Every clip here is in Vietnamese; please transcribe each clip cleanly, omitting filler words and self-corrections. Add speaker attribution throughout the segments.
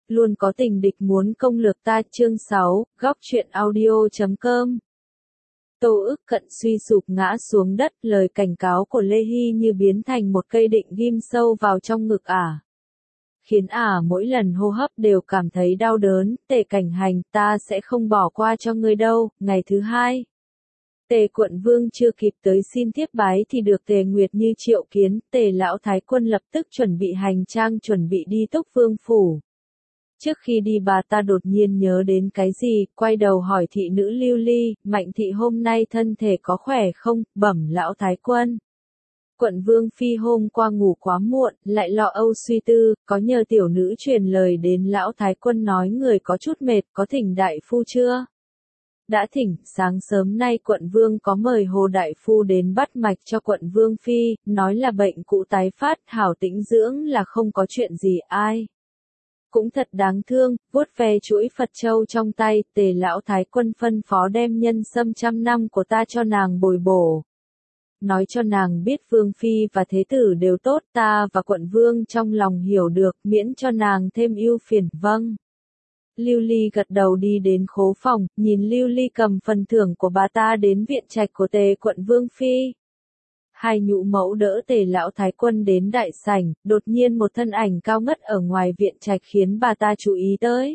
Speaker 1: luôn có tình địch muốn công lược ta. Chương 6, góc truyện audio.com. Tô Ức Cận suy sụp ngã xuống đất, lời cảnh cáo của Lê Hy như biến thành một cây định ghim sâu vào trong ngực ả. Khiến ả mỗi lần hô hấp đều cảm thấy đau đớn. Tề Cảnh Hành, ta sẽ không bỏ qua cho ngươi đâu. Ngày thứ hai, Tề Quận Vương chưa kịp tới xin tiếp bái thì được Tề Nguyệt Như triệu kiến. Tề lão thái quân lập tức chuẩn bị hành trang, chuẩn bị đi Túc Vương phủ. Trước khi đi bà ta đột nhiên nhớ đến cái gì, quay đầu hỏi thị nữ Lưu Ly, Mạnh thị hôm nay thân thể có khỏe không? Bẩm lão thái quân. Quận Vương phi hôm qua ngủ quá muộn, lại lo âu suy tư, có nhờ tiểu nữ truyền lời đến lão thái quân nói người có chút mệt, có thỉnh đại phu chưa? Đã thỉnh. Sáng sớm nay quận Vương có mời Hồ đại phu đến bắt mạch cho quận Vương phi, nói là bệnh cũ tái phát, hảo tĩnh dưỡng là không có chuyện gì. Ai cũng thật đáng thương. Vuốt ve chuỗi Phật châu trong tay, Tề lão thái quân phân phó đem nhân sâm 100 năm của ta cho nàng bồi bổ. Nói cho nàng biết Vương phi và thế tử đều tốt, ta và quận Vương trong lòng hiểu được, miễn cho nàng thêm ưu phiền. Vâng. Lưu Ly gật đầu đi đến khố phòng, nhìn Lưu Ly cầm phần thưởng của bà ta đến viện trạch của Tề quận Vương phi. Hai nhũ mẫu đỡ Tề lão thái quân đến đại sảnh, đột nhiên một thân ảnh cao ngất ở ngoài viện trạch khiến bà ta chú ý tới.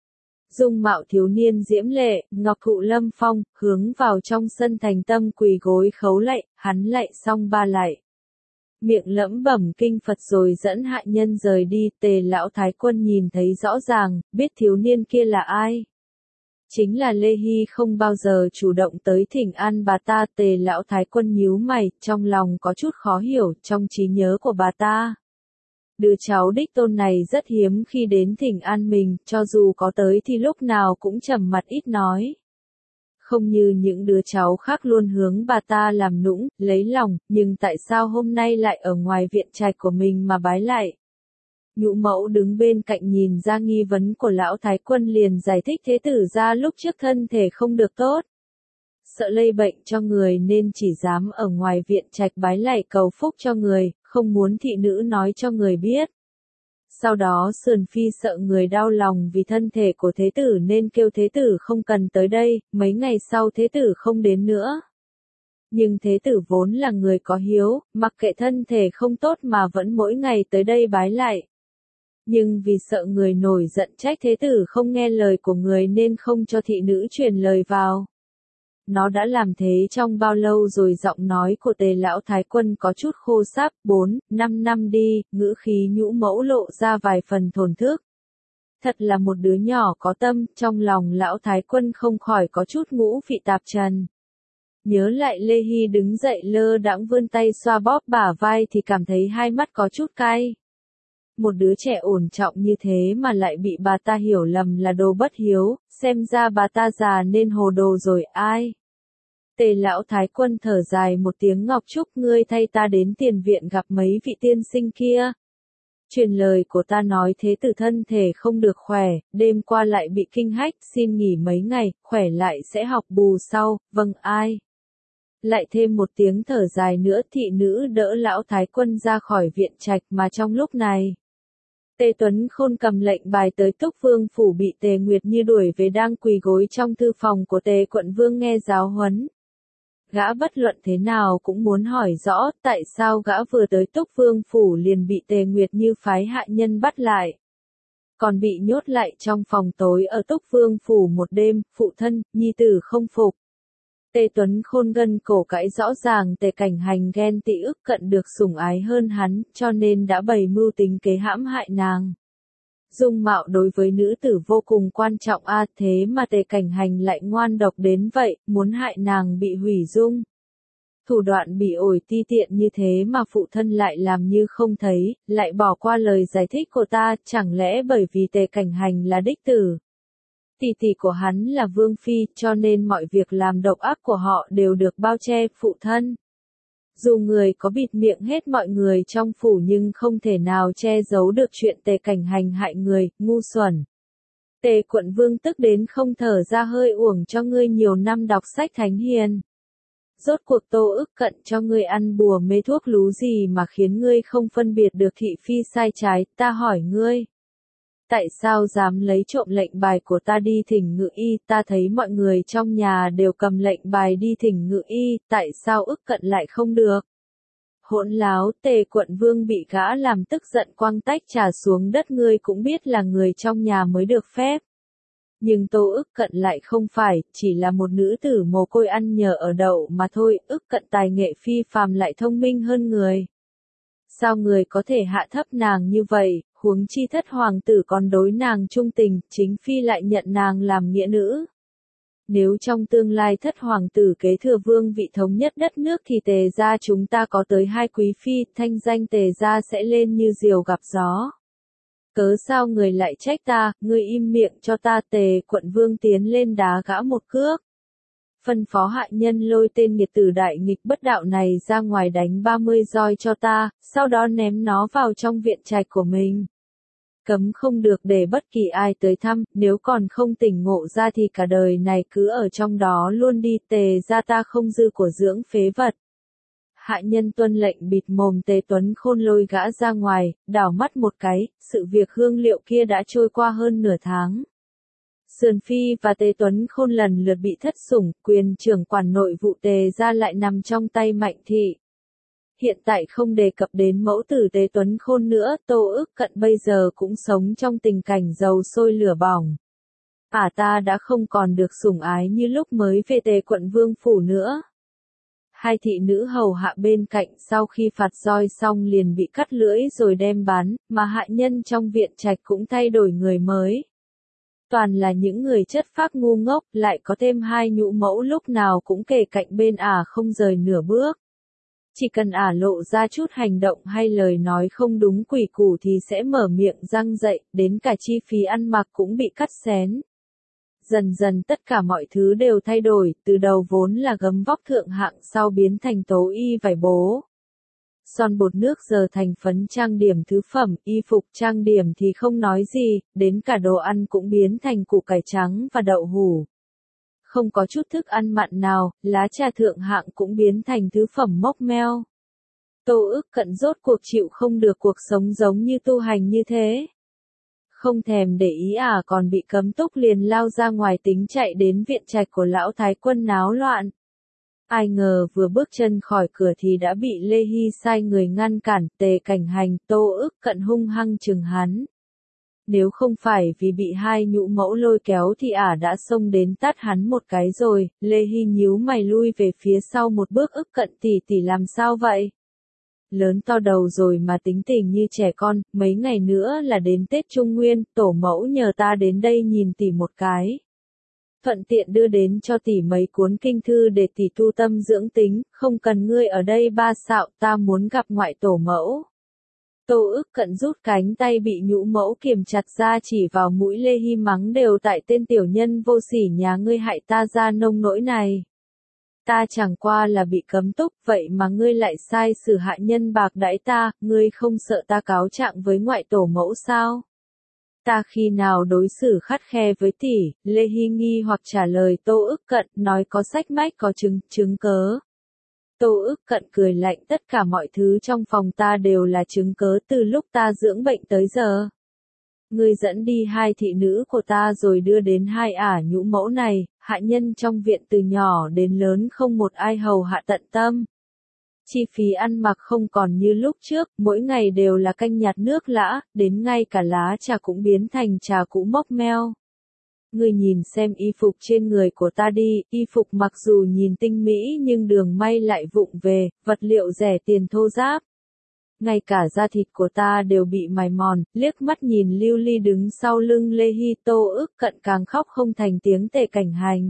Speaker 1: Dung mạo thiếu niên diễm lệ, ngọc thụ lâm phong, hướng vào trong sân thành tâm quỳ gối khấu lạy, hắn lạy xong ba lạy. Miệng lẩm bẩm kinh Phật rồi dẫn hạ nhân rời đi. Tề lão thái quân nhìn thấy rõ ràng, biết thiếu niên kia là ai. Chính là Lê Hy, không bao giờ chủ động tới thỉnh an bà ta. Tề lão thái quân nhíu mày, trong lòng có chút khó hiểu. Trong trí nhớ của bà ta, đứa cháu đích tôn này rất hiếm khi đến thỉnh an mình, cho dù có tới thì lúc nào cũng trầm mặt ít nói. Không như những đứa cháu khác luôn hướng bà ta làm nũng, lấy lòng, nhưng tại sao hôm nay lại ở ngoài viện trạch của mình mà bái lại? Nhũ mẫu đứng bên cạnh nhìn ra nghi vấn của lão thái quân liền giải thích thế tử ra lúc trước thân thể không được tốt. Sợ lây bệnh cho người nên chỉ dám ở ngoài viện trạch bái lạy cầu phúc cho người, không muốn thị nữ nói cho người biết. Sau đó Sườn Phi sợ người đau lòng vì thân thể của thế tử nên kêu thế tử không cần tới đây, mấy ngày sau thế tử không đến nữa. Nhưng thế tử vốn là người có hiếu, mặc kệ thân thể không tốt mà vẫn mỗi ngày tới đây bái lại. Nhưng vì sợ người nổi giận trách thế tử không nghe lời của người nên không cho thị nữ truyền lời vào. Nó đã làm thế trong bao lâu rồi? Giọng nói của Tề lão thái quân có chút khô sáp. 4-5 năm đi, ngữ khí nhũ mẫu lộ ra vài phần thổn thức. Thật là một đứa nhỏ có tâm. Trong lòng lão thái quân không khỏi có chút ngũ vị tạp trần. Nhớ lại Lê Hy đứng dậy lơ đãng vươn tay xoa bóp bả vai thì cảm thấy hai mắt có chút cay. Một đứa trẻ ổn trọng như thế mà lại bị bà ta hiểu lầm là đồ bất hiếu, xem ra bà ta già nên hồ đồ rồi. Ai? Tề lão thái quân thở dài một tiếng. Ngọc Trúc, ngươi thay ta đến tiền viện gặp mấy vị tiên sinh kia. Truyền lời của ta nói thế tử thân thể không được khỏe, đêm qua lại bị kinh hách, xin nghỉ mấy ngày, khỏe lại sẽ học bù sau. Vâng. Ai? Lại thêm một tiếng thở dài nữa. Thị nữ đỡ lão thái quân ra khỏi viện trạch mà trong lúc này, Tề Tuấn Khôn cầm lệnh bài tới Túc Vương phủ bị Tề Nguyệt Như đuổi về, đang quỳ gối trong thư phòng của Tề quận Vương nghe giáo huấn. Gã bất luận thế nào cũng muốn hỏi rõ tại sao gã vừa tới Túc Vương phủ liền bị Tề Nguyệt Như phái hạ nhân bắt lại. Còn bị nhốt lại trong phòng tối ở Túc Vương phủ một đêm, phụ thân, nhi tử không phục. Tề Tuấn Khôn gân cổ cãi rõ ràng Tề Cảnh Hành ghen tị Ức Cận được sủng ái hơn hắn, cho nên đã bày mưu tính kế hãm hại nàng. Dung mạo đối với nữ tử vô cùng quan trọng thế mà Tề Cảnh Hành lại ngoan độc đến vậy, muốn hại nàng bị hủy dung. Thủ đoạn bị ổi ti tiện như thế mà phụ thân lại làm như không thấy, lại bỏ qua lời giải thích của ta, chẳng lẽ bởi vì Tề Cảnh Hành là đích tử? Tỷ tỷ của hắn là Vương Phi, cho nên mọi việc làm độc ác của họ đều được bao che. Phụ thân, dù người có bịt miệng hết mọi người trong phủ nhưng không thể nào che giấu được chuyện Tề Cảnh Hành hại người, ngu xuẩn. Tề quận Vương tức đến không thở ra hơi, uổng cho ngươi nhiều năm đọc sách thánh hiền. Rốt cuộc Tô Ức Cận cho ngươi ăn bùa mê thuốc lú gì mà khiến ngươi không phân biệt được thị phi sai trái, ta hỏi ngươi. Tại sao dám lấy trộm lệnh bài của ta đi thỉnh ngự y, ta thấy mọi người trong nhà đều cầm lệnh bài đi thỉnh ngự y, tại sao ức cận lại không được? Hỗn láo, Tề quận vương bị gã làm tức giận quăng tách trà xuống đất, ngươi cũng biết là người trong nhà mới được phép. Nhưng Tô ức cận lại không phải, chỉ là một nữ tử mồ côi ăn nhờ ở đậu mà thôi, ức cận tài nghệ phi phàm lại thông minh hơn người. Sao người có thể hạ thấp nàng như vậy, huống chi thất hoàng tử còn đối nàng trung tình, chính phi lại nhận nàng làm nghĩa nữ. Nếu trong tương lai thất hoàng tử kế thừa vương vị thống nhất đất nước thì Tề gia chúng ta có tới 2 quý phi, thanh danh Tề gia sẽ lên như diều gặp gió. Cớ sao người lại trách ta, ngươi im miệng cho ta. Tề quận vương tiến lên đá gã một cước. Phân phó hạ nhân lôi tên nghiệt tử đại nghịch bất đạo này ra ngoài đánh 30 roi cho ta, sau đó ném nó vào trong viện trạch của mình. Cấm không được để bất kỳ ai tới thăm, nếu còn không tỉnh ngộ ra thì cả đời này cứ ở trong đó luôn đi. Tề gia ta không dư của dưỡng phế vật. Hạ nhân tuân lệnh bịt mồm Tề Tuấn Khôn, lôi gã ra ngoài, đảo mắt một cái, sự việc hương liệu kia đã trôi qua hơn nửa tháng. Sườn Phi và Tề Tuấn Khôn lần lượt bị thất sủng, quyền trưởng quản nội vụ Tề gia lại nằm trong tay Mạnh thị. Hiện tại không đề cập đến mẫu tử Tề Tuấn Khôn nữa, Tô ức cận bây giờ cũng sống trong tình cảnh dầu sôi lửa bỏng. Ta đã không còn được sủng ái như lúc mới về Tề quận vương phủ nữa. 2 thị nữ hầu hạ bên cạnh sau khi phạt roi xong liền bị cắt lưỡi rồi đem bán, mà hạ nhân trong viện trạch cũng thay đổi người mới. Toàn là những người chất phác ngu ngốc, lại có thêm 2 nhũ mẫu lúc nào cũng kề cạnh bên không rời nửa bước. Chỉ cần lộ ra chút hành động hay lời nói không đúng quỷ củ thì sẽ mở miệng răng dậy, đến cả chi phí ăn mặc cũng bị cắt xén. Dần dần tất cả mọi thứ đều thay đổi, từ đầu vốn là gấm vóc thượng hạng sau biến thành tố y vải bố. Son bột nước giờ thành phấn trang điểm thứ phẩm, y phục trang điểm thì không nói gì, đến cả đồ ăn cũng biến thành củ cải trắng và đậu hủ. Không có chút thức ăn mặn nào, lá trà thượng hạng cũng biến thành thứ phẩm mốc meo. Tô ức cận rốt cuộc chịu không được cuộc sống giống như tu hành như thế. Không thèm để ý còn bị cấm túc liền lao ra ngoài tính chạy đến viện trạch của lão thái quân náo loạn. Ai ngờ vừa bước chân khỏi cửa thì đã bị Lê Hy sai người ngăn cản. Tề Cảnh Hành, Tô ức cận hung hăng chừng hắn. Nếu không phải vì bị 2 nhũ mẫu lôi kéo thì đã xông đến tát hắn một cái rồi. Lê Hy nhíu mày lui về phía sau một bước, ức cận tỷ làm sao vậy? Lớn to đầu rồi mà tính tình như trẻ con, mấy ngày nữa là đến Tết Trung Nguyên, tổ mẫu nhờ ta đến đây nhìn tỷ một cái. Thuận tiện đưa đến cho tỷ mấy cuốn kinh thư để tỷ tu tâm dưỡng tính, không cần ngươi ở đây ba xạo, ta muốn gặp ngoại tổ mẫu. Tô ức cận rút cánh tay bị nhũ mẫu kiềm chặt ra chỉ vào mũi Lê Hy mắng, đều tại tên tiểu nhân vô sỉ nhà ngươi hại ta ra nông nỗi này. Ta chẳng qua là bị cấm túc, vậy mà ngươi lại sai xử hạ nhân bạc đãi ta, ngươi không sợ ta cáo trạng với ngoại tổ mẫu sao? Ta khi nào đối xử khắt khe với tỷ? Lê Hy nghi hoặc trả lời Tô ức cận, nói có sách mách có chứng cớ. Tô ức cận cười lạnh, tất cả mọi thứ trong phòng ta đều là chứng cớ từ lúc ta dưỡng bệnh tới giờ. Ngươi dẫn đi 2 thị nữ của ta rồi đưa đến 2 nhũ mẫu này, hạ nhân trong viện từ nhỏ đến lớn không một ai hầu hạ tận tâm. Chi phí ăn mặc không còn như lúc trước, mỗi ngày đều là canh nhạt nước lã, đến ngay cả lá trà cũng biến thành trà cũ mốc meo. Ngươi nhìn xem y phục trên người của ta đi, y phục mặc dù nhìn tinh mỹ nhưng đường may lại vụng về, vật liệu rẻ tiền thô ráp. Ngay cả da thịt của ta đều bị mài mòn, liếc mắt nhìn Lưu Ly đứng sau lưng Lê Hy. Tô ức cận càng khóc không thành tiếng. Tề Cảnh Hành.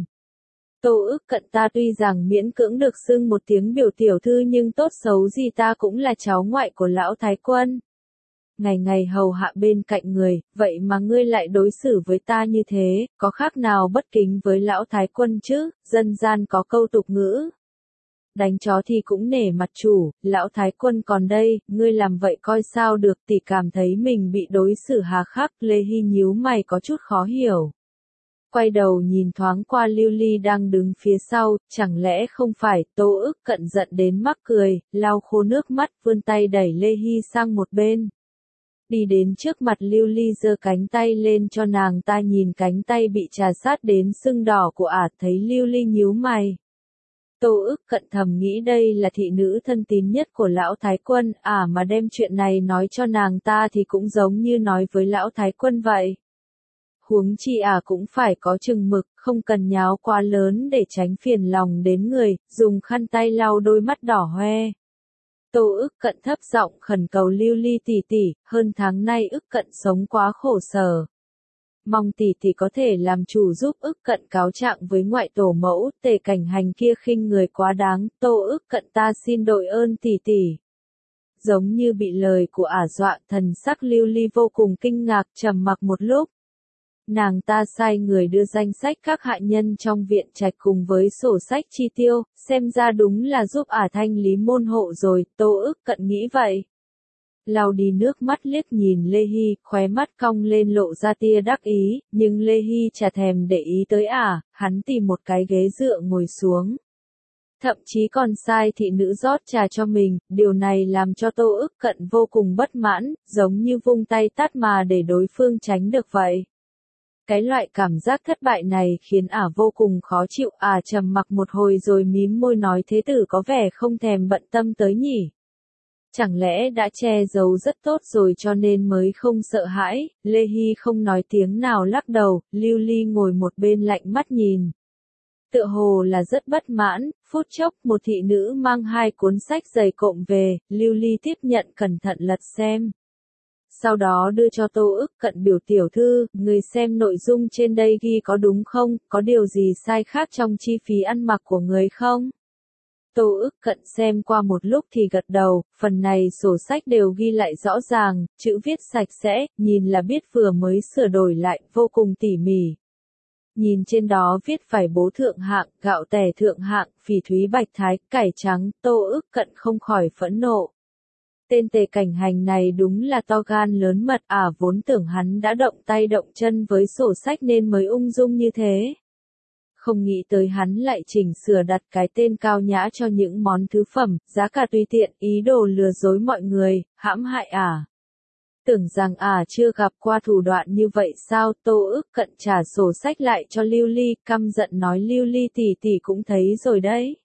Speaker 1: Tô ức cận ta tuy rằng miễn cưỡng được xưng một tiếng biểu tiểu thư nhưng tốt xấu gì ta cũng là cháu ngoại của lão thái quân. Ngày ngày hầu hạ bên cạnh người, vậy mà ngươi lại đối xử với ta như thế, có khác nào bất kính với lão thái quân chứ? Dân gian có câu tục ngữ. Đánh chó thì cũng nể mặt chủ, lão thái quân còn đây, ngươi làm vậy coi sao được? Tỷ cảm thấy mình bị đối xử hà khắc. Lê Hy nhíu mày có chút khó hiểu. Quay đầu nhìn thoáng qua Lưu Ly đang đứng phía sau, chẳng lẽ không phải? Tô ức cận giận đến mắc cười, lau khô nước mắt, vươn tay đẩy Lê Hy sang một bên. Đi đến trước mặt Lưu Ly giơ cánh tay lên cho nàng ta nhìn cánh tay bị trà sát đến sưng đỏ của ả, thấy Lưu Ly nhíu mày. Tô Ức Cận thầm nghĩ đây là thị nữ thân tín nhất của lão thái quân, mà đem chuyện này nói cho nàng ta thì cũng giống như nói với lão thái quân vậy. Huống chi cũng phải có chừng mực, không cần nháo quá lớn để tránh phiền lòng đến người, dùng khăn tay lau đôi mắt đỏ hoe. Tô Ức Cận thấp giọng khẩn cầu Lưu Ly tỷ tỷ, hơn tháng nay Ức Cận sống quá khổ sở. Mong tỷ tỷ có thể làm chủ giúp Ức Cận cáo trạng với ngoại tổ mẫu, Tề Cảnh Hành kia khinh người quá đáng, Tô Ức Cận ta xin đội ơn tỷ tỷ. Giống như bị lời của ả dọa, thần sắc Lưu Ly vô cùng kinh ngạc, trầm mặc một lúc. Nàng ta sai người đưa danh sách các hạ nhân trong viện trạch cùng với sổ sách chi tiêu, xem ra đúng là giúp ả thanh lý môn hộ rồi, Tô Ức Cận nghĩ vậy. Lau đi nước mắt liếc nhìn Lê Hy, khóe mắt cong lên lộ ra tia đắc ý, nhưng Lê Hy chả thèm để ý tới hắn tìm một cái ghế dựa ngồi xuống. Thậm chí còn sai thị nữ rót trà cho mình, điều này làm cho Tô Ức Cận vô cùng bất mãn, giống như vung tay tát mà để đối phương tránh được vậy. Cái loại cảm giác thất bại này khiến vô cùng khó chịu, trầm mặc một hồi rồi mím môi nói thế tử có vẻ không thèm bận tâm tới nhỉ. Chẳng lẽ đã che giấu rất tốt rồi cho nên mới không sợ hãi, Lê Hy không nói tiếng nào lắc đầu, Lưu Ly ngồi một bên lạnh mắt nhìn. Tựa hồ là rất bất mãn, phút chốc một thị nữ mang 2 cuốn sách dày cộm về, Lưu Ly tiếp nhận cẩn thận lật xem. Sau đó đưa cho Tô Ức Cận biểu tiểu thư, người xem nội dung trên đây ghi có đúng không, có điều gì sai khác trong chi phí ăn mặc của người không? Tô Ức Cận xem qua một lúc thì gật đầu, phần này sổ sách đều ghi lại rõ ràng, chữ viết sạch sẽ, nhìn là biết vừa mới sửa đổi lại, vô cùng tỉ mỉ. Nhìn trên đó viết phải bố thượng hạng, gạo tẻ thượng hạng, phỉ thúy bạch thái, cải trắng, Tô Ức Cận không khỏi phẫn nộ. Tên Tề Cảnh Hành này đúng là to gan lớn mật, vốn tưởng hắn đã động tay động chân với sổ sách nên mới ung dung như thế. Không nghĩ tới hắn lại chỉnh sửa đặt cái tên cao nhã cho những món thứ phẩm, giá cả tùy tiện, ý đồ lừa dối mọi người, hãm hại Tưởng rằng chưa gặp qua thủ đoạn như vậy sao, Tô Ức Cận trả sổ sách lại cho Lưu Ly, căm giận nói Lưu Ly tỷ tỷ cũng thấy rồi đấy.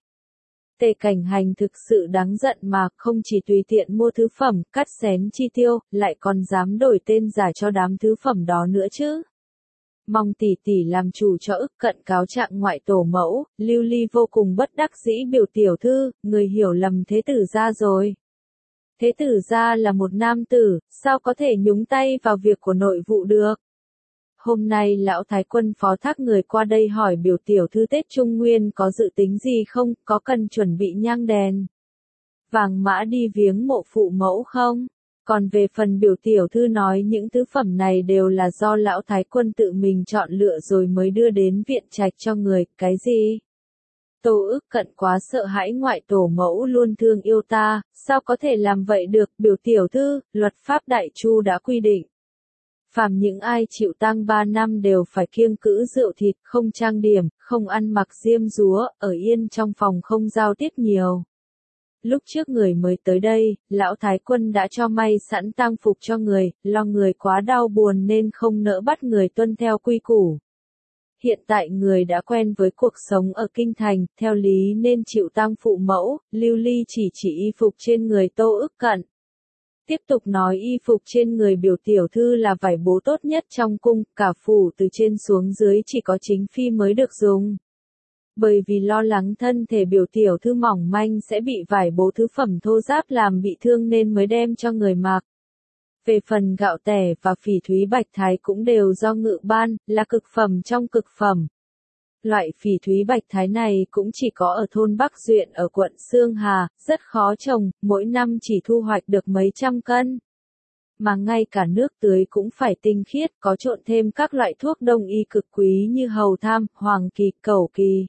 Speaker 1: Tề Cảnh Hành thực sự đáng giận mà, không chỉ tùy tiện mua thứ phẩm, cắt xén chi tiêu, lại còn dám đổi tên giả cho đám thứ phẩm đó nữa chứ. Mong tỷ tỷ làm chủ cho Ức Cận cáo trạng ngoại tổ mẫu, Lưu Ly vô cùng bất đắc dĩ biểu tiểu thư, người hiểu lầm thế tử gia rồi. Thế tử gia là một nam tử, sao có thể nhúng tay vào việc của nội vụ được? Hôm nay lão thái quân phó thác người qua đây hỏi biểu tiểu thư Tết Trung Nguyên có dự tính gì không, có cần chuẩn bị nhang đèn, vàng mã đi viếng mộ phụ mẫu không? Còn về phần biểu tiểu thư nói những thứ phẩm này đều là do lão thái quân tự mình chọn lựa rồi mới đưa đến viện trạch cho người, cái gì? Tô Ức Cận quá sợ hãi ngoại tổ mẫu luôn thương yêu ta, sao có thể làm vậy được, biểu tiểu thư, luật pháp Đại Chu đã quy định. Phàm những ai chịu tang 3 năm đều phải kiêng cữ rượu thịt, không trang điểm, không ăn mặc diêm dúa, ở yên trong phòng không giao tiếp nhiều. Lúc trước người mới tới đây, lão thái quân đã cho may sẵn tang phục cho người, lo người quá đau buồn nên không nỡ bắt người tuân theo quy củ. Hiện tại người đã quen với cuộc sống ở kinh thành, theo lý nên chịu tang phụ mẫu, Lưu Ly chỉ y phục trên người Tô Ức Cận. Tiếp tục nói y phục trên người biểu tiểu thư là vải bố tốt nhất trong cung, cả phủ từ trên xuống dưới chỉ có chính phi mới được dùng. Bởi vì lo lắng thân thể biểu tiểu thư mỏng manh sẽ bị vải bố thứ phẩm thô ráp làm bị thương nên mới đem cho người mặc. Về phần gạo tẻ và phỉ thúy bạch thái cũng đều do ngự ban, là cực phẩm trong cực phẩm. Loại phỉ thúy bạch thái này cũng chỉ có ở thôn Bắc Duyện ở quận Xương Hà, rất khó trồng, mỗi năm chỉ thu hoạch được mấy trăm cân. Mà ngay cả nước tưới cũng phải tinh khiết, có trộn thêm các loại thuốc đông y cực quý như hầu tham, hoàng kỳ, cẩu kỳ.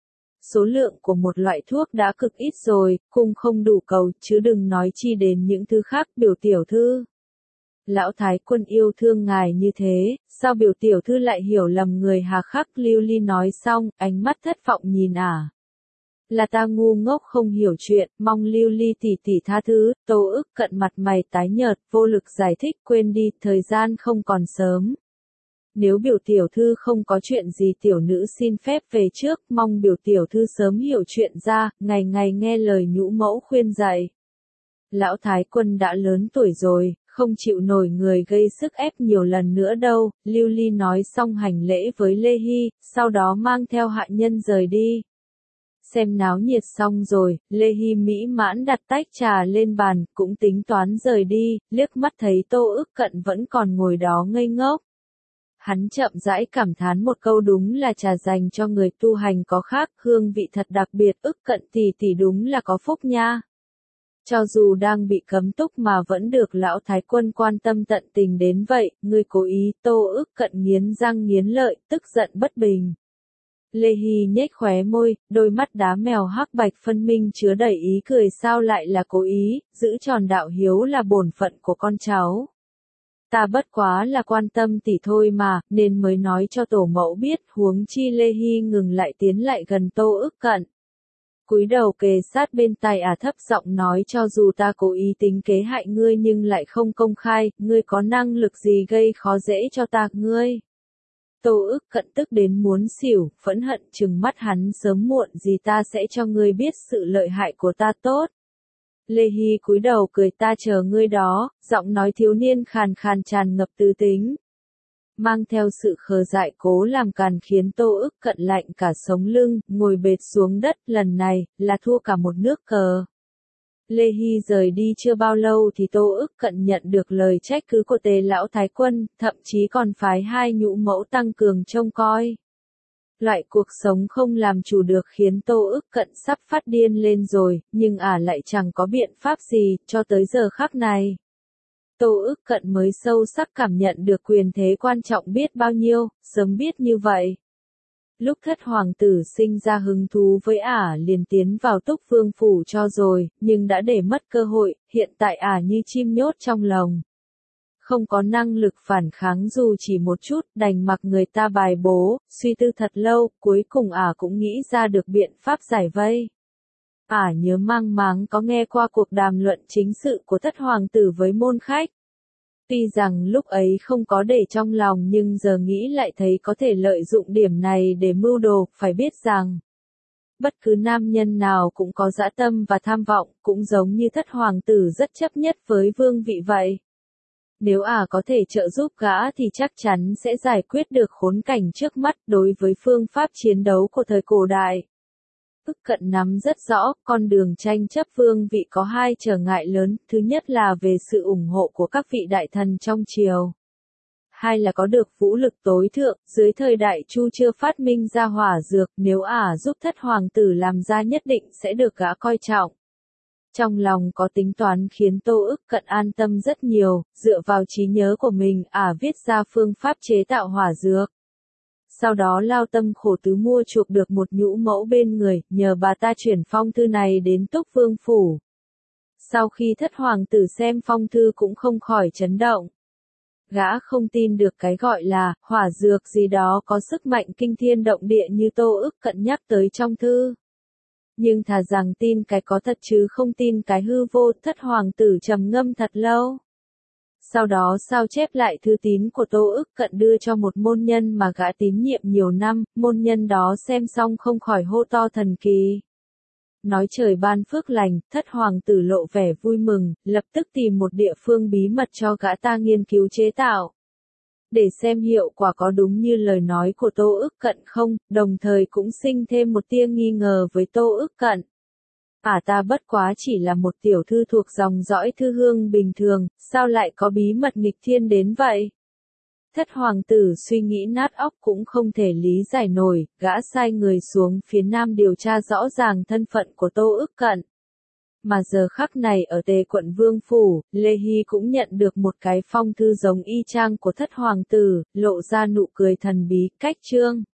Speaker 1: Số lượng của một loại thuốc đã cực ít rồi, cung không đủ cầu, chứ đừng nói chi đến những thứ khác, biểu tiểu thư. Lão thái quân yêu thương ngài như thế, sao biểu tiểu thư lại hiểu lầm người hà khắc, Lưu Ly nói xong, ánh mắt thất vọng nhìn Là ta ngu ngốc không hiểu chuyện, mong Lưu Ly tỷ tỷ tha thứ. Tô Ức Cận mặt mày tái nhợt, vô lực giải thích, quên đi, thời gian không còn sớm. Nếu biểu tiểu thư không có chuyện gì tiểu nữ xin phép về trước, mong biểu tiểu thư sớm hiểu chuyện ra, ngày ngày nghe lời nhũ mẫu khuyên dạy. Lão Thái Quân đã lớn tuổi rồi, không chịu nổi người gây sức ép nhiều lần nữa đâu. Lưu Ly nói xong hành lễ với Lê Hy, sau đó mang theo hạ nhân rời đi. Xem náo nhiệt xong rồi, Lê Hy mỹ mãn đặt tách trà lên bàn, cũng tính toán rời đi, liếc mắt thấy Tô Ức Cận vẫn còn ngồi đó ngây ngốc. Hắn chậm rãi cảm thán một câu, đúng là trà dành cho người tu hành có khác, hương vị thật đặc biệt. Ức Cận tỷ tỷ đúng là có phúc nha. Cho dù đang bị cấm túc mà vẫn được lão Thái Quân quan tâm tận tình đến vậy, ngươi cố ý. Tô Ức Cận nghiến răng nghiến lợi, tức giận bất bình. Lê Hy nhếch khóe môi, đôi mắt đá mèo hắc bạch phân minh chứa đầy ý cười, sao lại là cố ý, giữ tròn đạo hiếu là bổn phận của con cháu. Ta bất quá là quan tâm tỷ thôi mà, nên mới nói cho tổ mẫu biết, huống chi. Lê Hy ngừng lại tiến lại gần Tô Ức Cận. Cúi đầu kề sát bên tai thấp giọng nói, cho dù ta cố ý tính kế hại ngươi nhưng lại không công khai, ngươi có năng lực gì gây khó dễ cho ta, ngươi. Tô Ức Cận tức đến muốn xỉu, phẫn hận trừng mắt hắn, sớm muộn gì ta sẽ cho ngươi biết sự lợi hại của ta tốt. Lê Hy cúi đầu cười, ta chờ ngươi đó, giọng nói thiếu niên khàn khàn tràn ngập tư tính. Mang theo sự khờ dại cố làm càn khiến Tô Ức Cận lạnh cả sống lưng, ngồi bệt xuống đất, lần này, là thua cả một nước cờ. Lê Hy rời đi chưa bao lâu thì Tô Ức Cận nhận được lời trách cứ của Tề lão Thái Quân, thậm chí còn phái 2 nhũ mẫu tăng cường trông coi. Loại cuộc sống không làm chủ được khiến Tô Ức Cận sắp phát điên lên rồi, nhưng lại chẳng có biện pháp gì, cho tới giờ khắc này. Tô Ức Cận mới sâu sắc cảm nhận được quyền thế quan trọng biết bao nhiêu, sớm biết như vậy. Lúc thất hoàng tử sinh ra hứng thú với liền tiến vào Túc Vương phủ cho rồi, nhưng đã để mất cơ hội, hiện tại như chim nhốt trong lồng. Không có năng lực phản kháng dù chỉ một chút, đành mặc người ta bài bố, suy tư thật lâu, cuối cùng cũng nghĩ ra được biện pháp giải vây. Nhớ mang máng có nghe qua cuộc đàm luận chính sự của thất hoàng tử với môn khách. Tuy rằng lúc ấy không có để trong lòng nhưng giờ nghĩ lại thấy có thể lợi dụng điểm này để mưu đồ, phải biết rằng bất cứ nam nhân nào cũng có dã tâm và tham vọng, cũng giống như thất hoàng tử rất chấp nhất với vương vị vậy. Nếu có thể trợ giúp gã thì chắc chắn sẽ giải quyết được khốn cảnh trước mắt. Đối với phương pháp chiến đấu của thời cổ đại, Ức Cận nắm rất rõ, con đường tranh chấp vương vị có 2 trở ngại lớn, thứ nhất là về sự ủng hộ của các vị đại thần trong triều. 2 là có được vũ lực tối thượng, dưới thời đại Chu chưa phát minh ra hỏa dược, nếu giúp thất hoàng tử làm ra nhất định sẽ được gã coi trọng. Trong lòng có tính toán khiến Tô Ức Cận an tâm rất nhiều, dựa vào trí nhớ của mình, viết ra phương pháp chế tạo hỏa dược. Sau đó lao tâm khổ tứ mua chuộc được một nhũ mẫu bên người, nhờ bà ta chuyển phong thư này đến Túc Vương phủ. Sau khi thất hoàng tử xem phong thư cũng không khỏi chấn động. Gã không tin được cái gọi là hỏa dược gì đó có sức mạnh kinh thiên động địa như Tô Ức Cận nhắc tới trong thư. Nhưng thà rằng tin cái có thật chứ không tin cái hư vô. Thất hoàng tử trầm ngâm thật lâu. Sau đó sao chép lại thư tín của Tô Ức Cận đưa cho một môn nhân mà gã tín nhiệm nhiều năm, môn nhân đó xem xong không khỏi hô to thần kỳ. Nói trời ban phước lành, thất hoàng tử lộ vẻ vui mừng, lập tức tìm một địa phương bí mật cho gã ta nghiên cứu chế tạo. Để xem hiệu quả có đúng như lời nói của Tô Ức Cận không, đồng thời cũng sinh thêm một tia nghi ngờ với Tô Ức Cận. Ta bất quá chỉ là một tiểu thư thuộc dòng dõi thư hương bình thường, sao lại có bí mật nghịch thiên đến vậy? Thất hoàng tử suy nghĩ nát óc cũng không thể lý giải nổi, gã sai người xuống phía nam điều tra rõ ràng thân phận của Tô Ức Cận. Mà giờ khắc này ở Tề quận Vương phủ, Lê Hy cũng nhận được một cái phong thư giống y chang của thất hoàng tử, lộ ra nụ cười thần bí. Cách chương